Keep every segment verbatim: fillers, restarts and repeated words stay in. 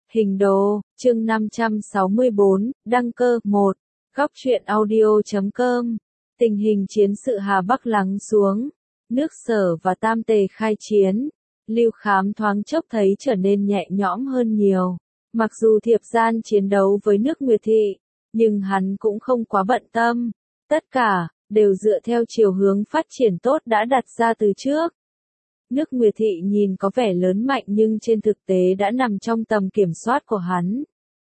Hình đồ, chương năm trăm sáu mươi bốn, đăng cơ, một, góc truyện audio chấm com. Tình hình chiến sự Hà Bắc lắng xuống, nước Sở và Tam Tề khai chiến, Lưu Khám thoáng chốc thấy trở nên nhẹ nhõm hơn nhiều. Mặc dù thiệp gian chiến đấu với nước Nguyệt Thị, nhưng hắn cũng không quá bận tâm. Tất cả, đều dựa theo chiều hướng phát triển tốt đã đặt ra từ trước. Nước Nguyệt Thị nhìn có vẻ lớn mạnh nhưng trên thực tế đã nằm trong tầm kiểm soát của hắn.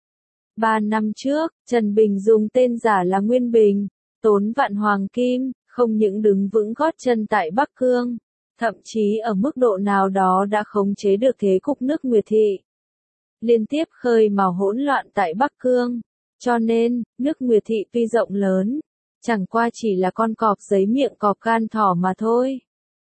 Ba năm trước, Trần Bình dùng tên giả là Nguyên Bình, tốn vạn hoàng kim, không những đứng vững gót chân tại Bắc Cương, thậm chí ở mức độ nào đó đã khống chế được thế cục nước Nguyệt Thị. Liên tiếp khơi mào hỗn loạn tại Bắc Cương, cho nên, nước Nguyệt Thị tuy rộng lớn, chẳng qua chỉ là con cọp giấy miệng cọp gan thỏ mà thôi.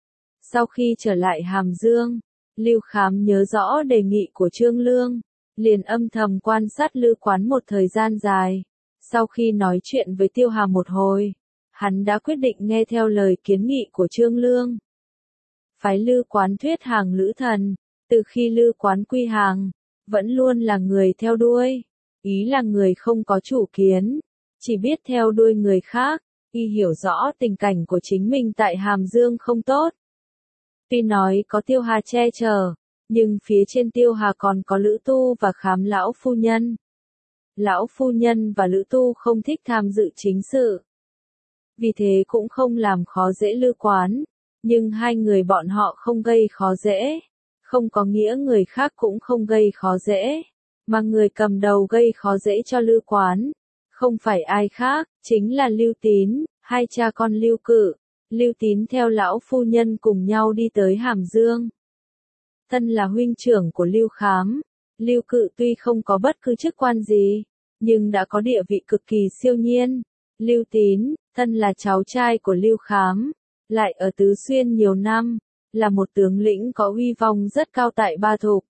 Sau khi trở lại Hàm Dương, Lưu Khám nhớ rõ đề nghị của Trương Lương, liền âm thầm quan sát Lư Quán một thời gian dài. Sau khi nói chuyện với Tiêu Hà một hồi, hắn đã quyết định nghe theo lời kiến nghị của Trương Lương. Phái Lư Quán thuyết hàng lữ thần, từ khi Lư Quán quy hàng, vẫn luôn là người theo đuôi, ý là người không có chủ kiến, chỉ biết theo đuôi người khác, y hiểu rõ tình cảnh của chính mình tại Hàm Dương không tốt. Tuy nói có Tiêu Hà che chở, nhưng phía trên Tiêu Hà còn có Lữ Tu và Khám lão phu nhân. Lão phu nhân và Lữ Tu không thích tham dự chính sự, vì thế cũng không làm khó dễ Lư Quán, nhưng hai người bọn họ không gây khó dễ, không có nghĩa người khác cũng không gây khó dễ, mà người cầm đầu gây khó dễ cho Lư Quán, không phải ai khác, chính là Lưu Tín, hai cha con Lưu Cự. Lưu Tín theo lão phu nhân cùng nhau đi tới Hàm Dương. Thân là huynh trưởng của Lưu Khám, Lưu Cự tuy không có bất cứ chức quan gì, nhưng đã có địa vị cực kỳ siêu nhiên. Lưu Tín, thân là cháu trai của Lưu Khám, lại ở Tứ Xuyên nhiều năm, là một tướng lĩnh có uy vong rất cao tại Ba Thục.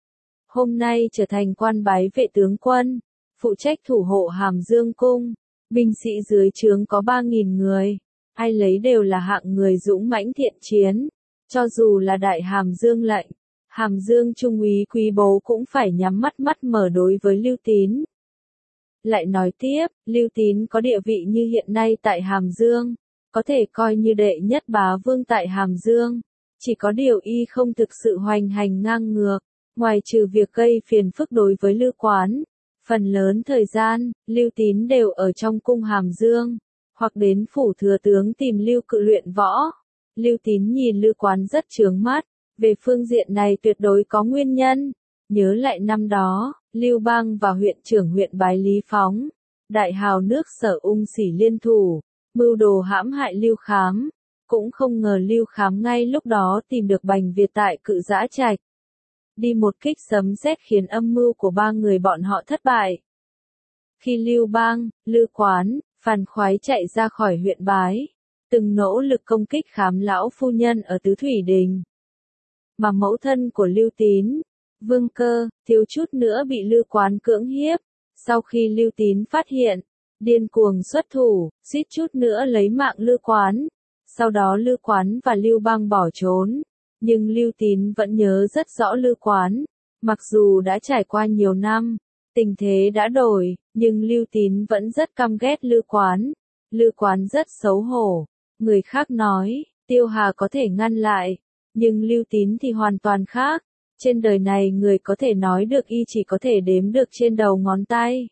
Hôm nay trở thành quan bái vệ tướng quân, phụ trách thủ hộ Hàm Dương cung, binh sĩ dưới trướng có ba nghìn người. Ai lấy đều là hạng người dũng mãnh thiện chiến, cho dù là đại Hàm Dương lệnh, Hàm Dương trung úy Quý Bố cũng phải nhắm mắt mắt mở đối với Lưu Tín. Lại nói tiếp, Lưu Tín có địa vị như hiện nay tại Hàm Dương, có thể coi như đệ nhất bá vương tại Hàm Dương, chỉ có điều y không thực sự hoành hành ngang ngược, ngoài trừ việc gây phiền phức đối với Lư Quán, phần lớn thời gian, Lưu Tín đều ở trong cung Hàm Dương, hoặc đến phủ thừa tướng tìm Lưu Cự luyện võ. Lưu Tín nhìn Lư Quán rất chướng mắt, về phương diện này tuyệt đối có nguyên nhân. Nhớ lại năm đó, Lưu Bang và huyện trưởng huyện Bái Lý Phóng, đại hào nước Sở ung xỉ liên thủ, mưu đồ hãm hại Lưu Khám, cũng không ngờ Lưu Khám ngay lúc đó tìm được Bành Việt tại Cự Giã Trạch. Đi một kích sấm sét khiến âm mưu của ba người bọn họ thất bại. Khi Lưu Bang, Lư Quán, Phan Khoái chạy ra khỏi huyện Bái, từng nỗ lực công kích Khám lão phu nhân ở Tứ Thủy Đình. Mà mẫu thân của Lưu Tín, Vương Cơ, thiếu chút nữa bị Lư Quán cưỡng hiếp, sau khi Lưu Tín phát hiện, điên cuồng xuất thủ, suýt chút nữa lấy mạng Lư Quán. Sau đó Lư Quán và Lưu Bang bỏ trốn, nhưng Lưu Tín vẫn nhớ rất rõ Lư Quán, mặc dù đã trải qua nhiều năm. Tình thế đã đổi, nhưng Lưu Tín vẫn rất căm ghét Lư Quán. Lư Quán rất xấu hổ. Người khác nói, Tiêu Hà có thể ngăn lại, nhưng Lưu Tín thì hoàn toàn khác. Trên đời này người có thể nói được y chỉ có thể đếm được trên đầu ngón tay.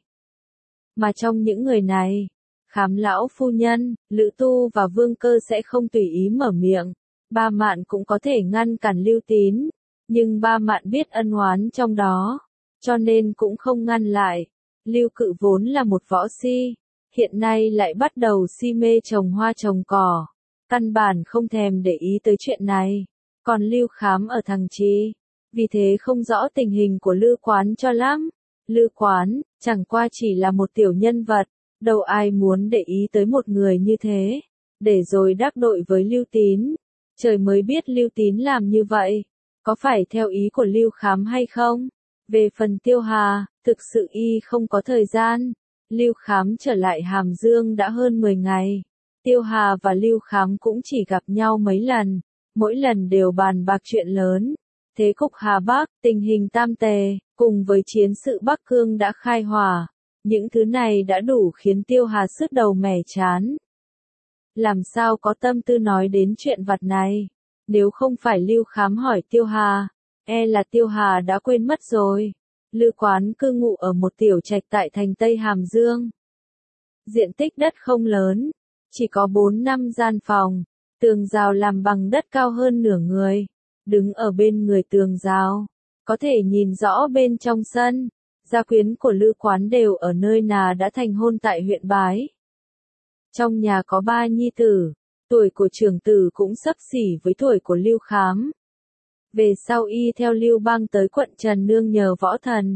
Mà trong những người này, Khám lão phu nhân, Lữ Tu và Vương Cơ sẽ không tùy ý mở miệng. Ba Mạn cũng có thể ngăn cản Lưu Tín, nhưng Ba Mạn biết ân oán trong đó, cho nên cũng không ngăn lại. Lưu Cự vốn là một võ si, hiện nay lại bắt đầu si mê trồng hoa trồng cỏ, căn bản không thèm để ý tới chuyện này. Còn Lưu Khám ở Thằng Trì, vì thế không rõ tình hình của Lư Quán cho lắm. Lư Quán, chẳng qua chỉ là một tiểu nhân vật, đâu ai muốn để ý tới một người như thế, để rồi đắc tội với Lưu Tín. Trời mới biết Lưu Tín làm như vậy, có phải theo ý của Lưu Khám hay không? Về phần Tiêu Hà, thực sự y không có thời gian. Lưu Khám trở lại Hàm Dương đã hơn mười ngày. Tiêu Hà và Lưu Khám cũng chỉ gặp nhau mấy lần, mỗi lần đều bàn bạc chuyện lớn. thế cục Hà Bắc, tình hình tam tề, cùng với chiến sự Bắc Cương đã khai hỏa. Những thứ này đã đủ khiến Tiêu Hà sứt đầu mẻ chán. Làm sao có tâm tư nói đến chuyện vặt này? Nếu không phải Lưu Khám hỏi Tiêu Hà, e là Tiêu Hà đã quên mất rồi. Lư Quán cư ngụ ở một tiểu trạch tại thành Tây Hàm Dương. Diện tích đất không lớn, chỉ có bốn năm gian phòng, tường rào làm bằng đất cao hơn nửa người. Đứng ở bên người tường rào, có thể nhìn rõ bên trong sân. Gia quyến của Lư Quán đều ở nơi nào đã thành hôn tại huyện Bái. Trong nhà có ba nhi tử, tuổi của trưởng tử cũng xấp xỉ với tuổi của Lưu Khám. Về sau y theo Lưu Bang tới quận Trần nương nhờ Võ Thần.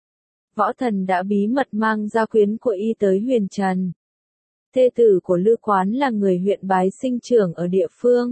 Võ Thần đã bí mật mang gia quyến của y tới Huyền Trần. Thê tử của Lư Quán là người huyện Bái sinh trưởng ở địa phương.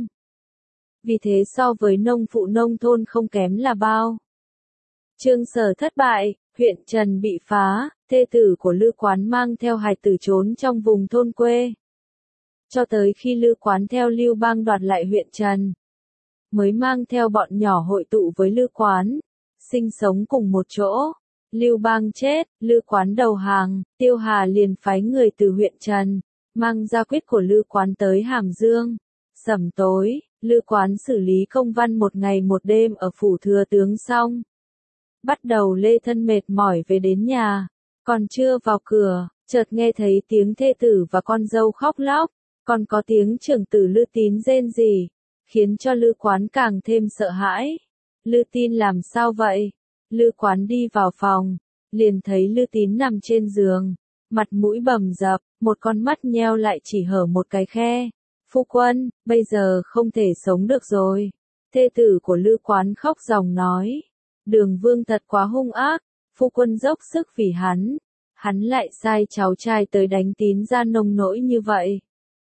Vì thế so với nông phụ nông thôn không kém là bao. Trương Sở thất bại, huyện Trần bị phá, thê tử của Lư Quán mang theo hài tử trốn trong vùng thôn quê. Cho tới khi Lư Quán theo Lưu Bang đoạt lại huyện Trần, mới mang theo bọn nhỏ hội tụ với Lư Quán, sinh sống cùng một chỗ. Lưu Bang chết, Lư Quán đầu hàng, Tiêu Hà liền phái người từ huyện Trần, mang gia quyết của Lư Quán tới Hàm Dương. Sẩm tối, Lư Quán xử lý công văn một ngày một đêm ở phủ thừa tướng xong. Bắt đầu lê thân mệt mỏi về đến nhà, còn chưa vào cửa, chợt nghe thấy tiếng thê tử và con dâu khóc lóc, còn có tiếng trưởng tử Lư Tín rên rỉ, khiến cho Lư Quán càng thêm sợ hãi. Lư Tín làm sao vậy? Lư Quán đi vào phòng, liền thấy Lư Tín nằm trên giường, mặt mũi bầm dập, một con mắt nheo lại chỉ hở một cái khe. Phu quân, bây giờ không thể sống được rồi. Thê tử của Lư Quán khóc ròng nói. Đường Vương thật quá hung ác, phu quân dốc sức vì hắn. Hắn lại sai cháu trai tới đánh Tín ra nông nỗi như vậy.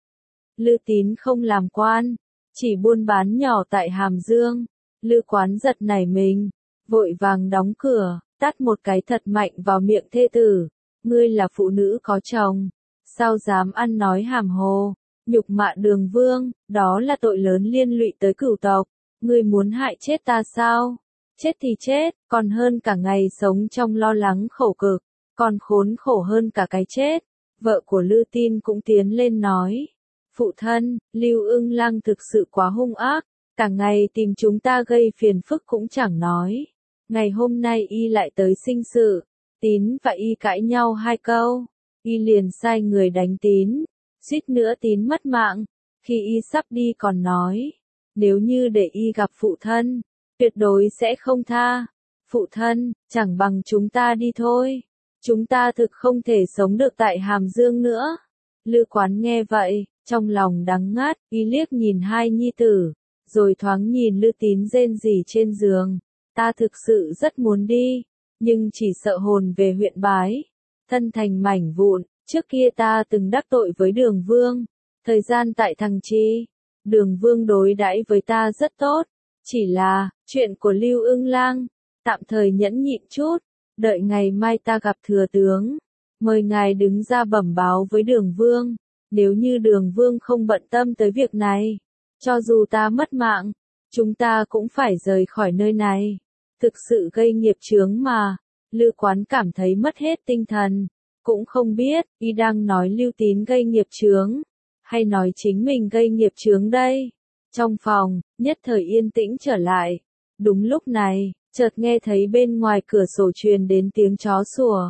Lư Tín không làm quan, chỉ buôn bán nhỏ tại Hàm Dương. Lư Quán giật nảy mình, vội vàng đóng cửa, tát một cái thật mạnh vào miệng thê tử. Ngươi là phụ nữ có chồng, sao dám ăn nói hàm hồ, nhục mạ Đường Vương, đó là tội lớn liên lụy tới cửu tộc. Ngươi muốn hại chết ta sao? Chết thì chết, còn hơn cả ngày sống trong lo lắng khổ cực, còn khốn khổ hơn cả cái chết. Vợ của Lư Tín cũng tiến lên nói. Phụ thân, Lưu Ưng Lang thực sự quá hung ác, cả ngày tìm chúng ta gây phiền phức cũng chẳng nói. Ngày hôm nay y lại tới sinh sự, Tín và y cãi nhau hai câu, y liền sai người đánh Tín, suýt nữa Tín mất mạng. Khi y sắp đi còn nói, nếu như để y gặp phụ thân, tuyệt đối sẽ không tha. Phụ thân, chẳng bằng chúng ta đi thôi. Chúng ta thực không thể sống được tại Hàm Dương nữa. Lư Quán nghe vậy, trong lòng đắng ngắt, y liếc nhìn hai nhi tử, rồi thoáng nhìn Lư Tín rên rỉ trên giường. Ta thực sự rất muốn đi, nhưng chỉ sợ hồn về huyện Bái, thân thành mảnh vụn. Trước kia ta từng đắc tội với Đường Vương, thời gian tại Thằng Chi, Đường Vương đối đãi với ta rất tốt. Chỉ là, chuyện của Lưu Ưng Lang, tạm thời nhẫn nhịn chút, đợi ngày mai ta gặp thừa tướng, mời ngài đứng ra bẩm báo với Đường Vương. Nếu như Đường Vương không bận tâm tới việc này, cho dù ta mất mạng, chúng ta cũng phải rời khỏi nơi này. Thực sự gây nghiệp chướng mà. Lư Quán cảm thấy mất hết tinh thần, cũng không biết y đang nói Lưu Tín gây nghiệp chướng, hay nói chính mình gây nghiệp chướng đây. Trong phòng, nhất thời yên tĩnh trở lại. Đúng lúc này, chợt nghe thấy bên ngoài cửa sổ truyền đến tiếng chó sủa.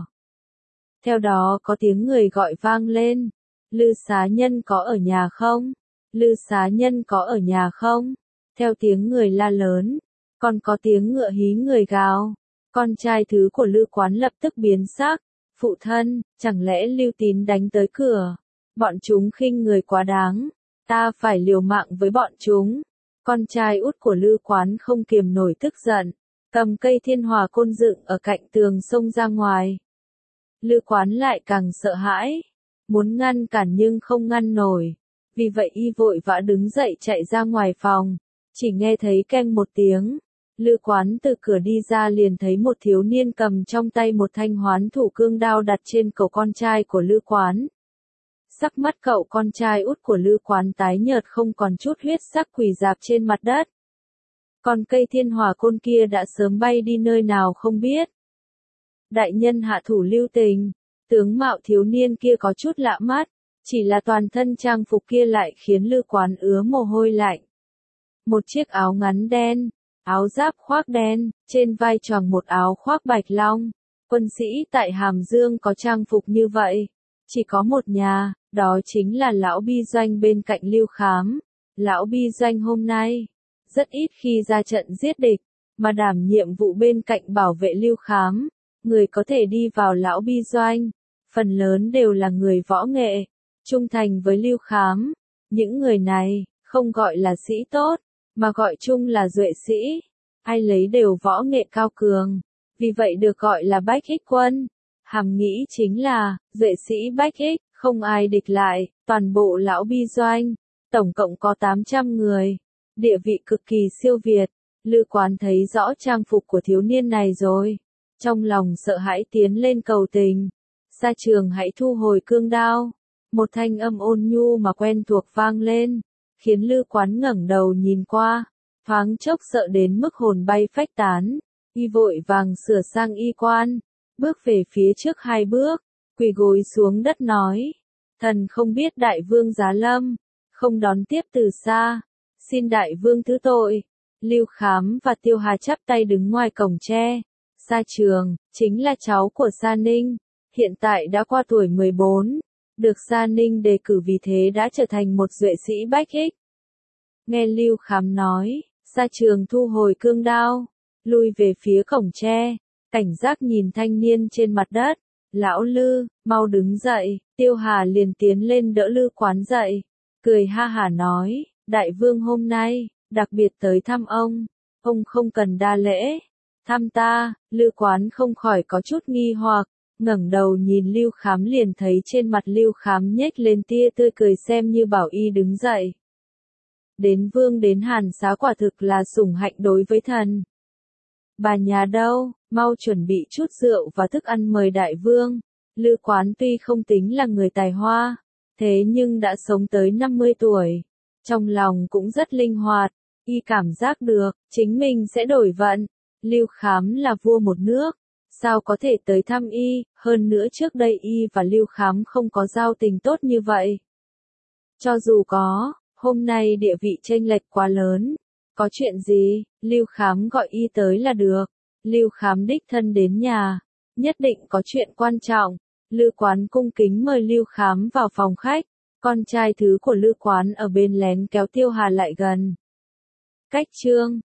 Theo đó có tiếng người gọi vang lên. Lư xá nhân có ở nhà không? Lư xá nhân có ở nhà không? Theo tiếng người la lớn, còn có tiếng ngựa hí người gào. Con trai thứ của Lư Quán lập tức biến sắc. Phụ thân, chẳng lẽ Lưu Tín đánh tới cửa? Bọn chúng khinh người quá đáng. Ta phải liều mạng với bọn chúng. Con trai út của Lư Quán không kiềm nổi tức giận, cầm cây thiên hòa côn dựng ở cạnh tường xông ra ngoài. Lư Quán lại càng sợ hãi, muốn ngăn cản nhưng không ngăn nổi. Vì vậy y vội vã đứng dậy chạy ra ngoài phòng, chỉ nghe thấy keng một tiếng. Lư Quán từ cửa đi ra liền thấy một thiếu niên cầm trong tay một thanh hoán thủ cương đao đặt trên cổ con trai của Lư Quán. Sắc mắt cậu con trai út của Lư Quán tái nhợt không còn chút huyết sắc quỳ rạp trên mặt đất. Còn cây thiên hỏa côn kia đã sớm bay đi nơi nào không biết. Đại nhân hạ thủ lưu tình, tướng mạo thiếu niên kia có chút lạ mắt, chỉ là toàn thân trang phục kia lại khiến Lư Quán ứa mồ hôi lạnh. Một chiếc áo ngắn đen, áo giáp khoác đen, trên vai choàng một áo khoác bạch long. Quân sĩ tại Hàm Dương có trang phục như vậy, chỉ có một nhà, đó chính là lão Bi Doanh bên cạnh Lưu Khám. Lão Bi Doanh hôm nay rất ít khi ra trận giết địch, mà đảm nhiệm vụ bên cạnh bảo vệ Lưu Khám. Người có thể đi vào lão Bi Doanh, phần lớn đều là người võ nghệ, trung thành với Lưu Khám. Những người này, không gọi là sĩ tốt, mà gọi chung là duệ sĩ. Ai lấy đều võ nghệ cao cường, vì vậy được gọi là bách ích quân. Hàm nghĩ chính là, duệ sĩ bách ích, không ai địch lại, toàn bộ lão Bi Doanh, tổng cộng có tám trăm người, địa vị cực kỳ siêu việt. Lư Quán thấy rõ trang phục của thiếu niên này rồi, trong lòng sợ hãi tiến lên cầu tình. Sa Trường hãy thu hồi cương đao. Một thanh âm ôn nhu mà quen thuộc vang lên, khiến Lư Quán ngẩng đầu nhìn qua, thoáng chốc sợ đến mức hồn bay phách tán. Y vội vàng sửa sang y quan, bước về phía trước hai bước, quỳ gối xuống đất nói: Thần không biết đại vương giá lâm, không đón tiếp từ xa, xin đại vương thứ tội. Lưu Khám và Tiêu Hà chắp tay đứng ngoài cổng tre. Sa Trường, chính là cháu của Sa Ninh, hiện tại đã qua tuổi mười bốn, được Sa Ninh đề cử, vì thế đã trở thành một duệ sĩ bách ích. Nghe Lưu Khám nói, Sa Trường thu hồi cương đao, lui về phía cổng tre, cảnh giác nhìn thanh niên trên mặt đất. Lão Lư, mau đứng dậy. Tiêu Hà liền tiến lên đỡ Lư Quán dậy, cười ha hả nói: Đại vương hôm nay đặc biệt tới thăm ông, ông không cần đa lễ. Thăm ta? Lư Quán không khỏi có chút nghi hoặc, ngẩng đầu nhìn Lưu Khám liền thấy trên mặt Lưu Khám nhếch lên tia tươi cười, xem như bảo y đứng dậy. Đến vương đến Hàn Xá quả thực là sủng hạnh đối với thần. Bà nhà đâu, mau chuẩn bị chút rượu và thức ăn mời đại vương. Lư Quán tuy không tính là người tài hoa, thế nhưng đã sống tới năm mươi tuổi, trong lòng cũng rất linh hoạt, y cảm giác được, chính mình sẽ đổi vận. Lưu Khám là vua một nước, sao có thể tới thăm y, hơn nữa trước đây y và Lưu Khám không có giao tình tốt như vậy. Cho dù có, hôm nay địa vị chênh lệch quá lớn. Có chuyện gì, Lưu Khám gọi y tới là được. Lưu Khám đích thân đến nhà, nhất định có chuyện quan trọng. Lư Quán cung kính mời Lưu Khám vào phòng khách, con trai thứ của Lư Quán ở bên lén kéo Tiêu Hà lại gần. Cách chương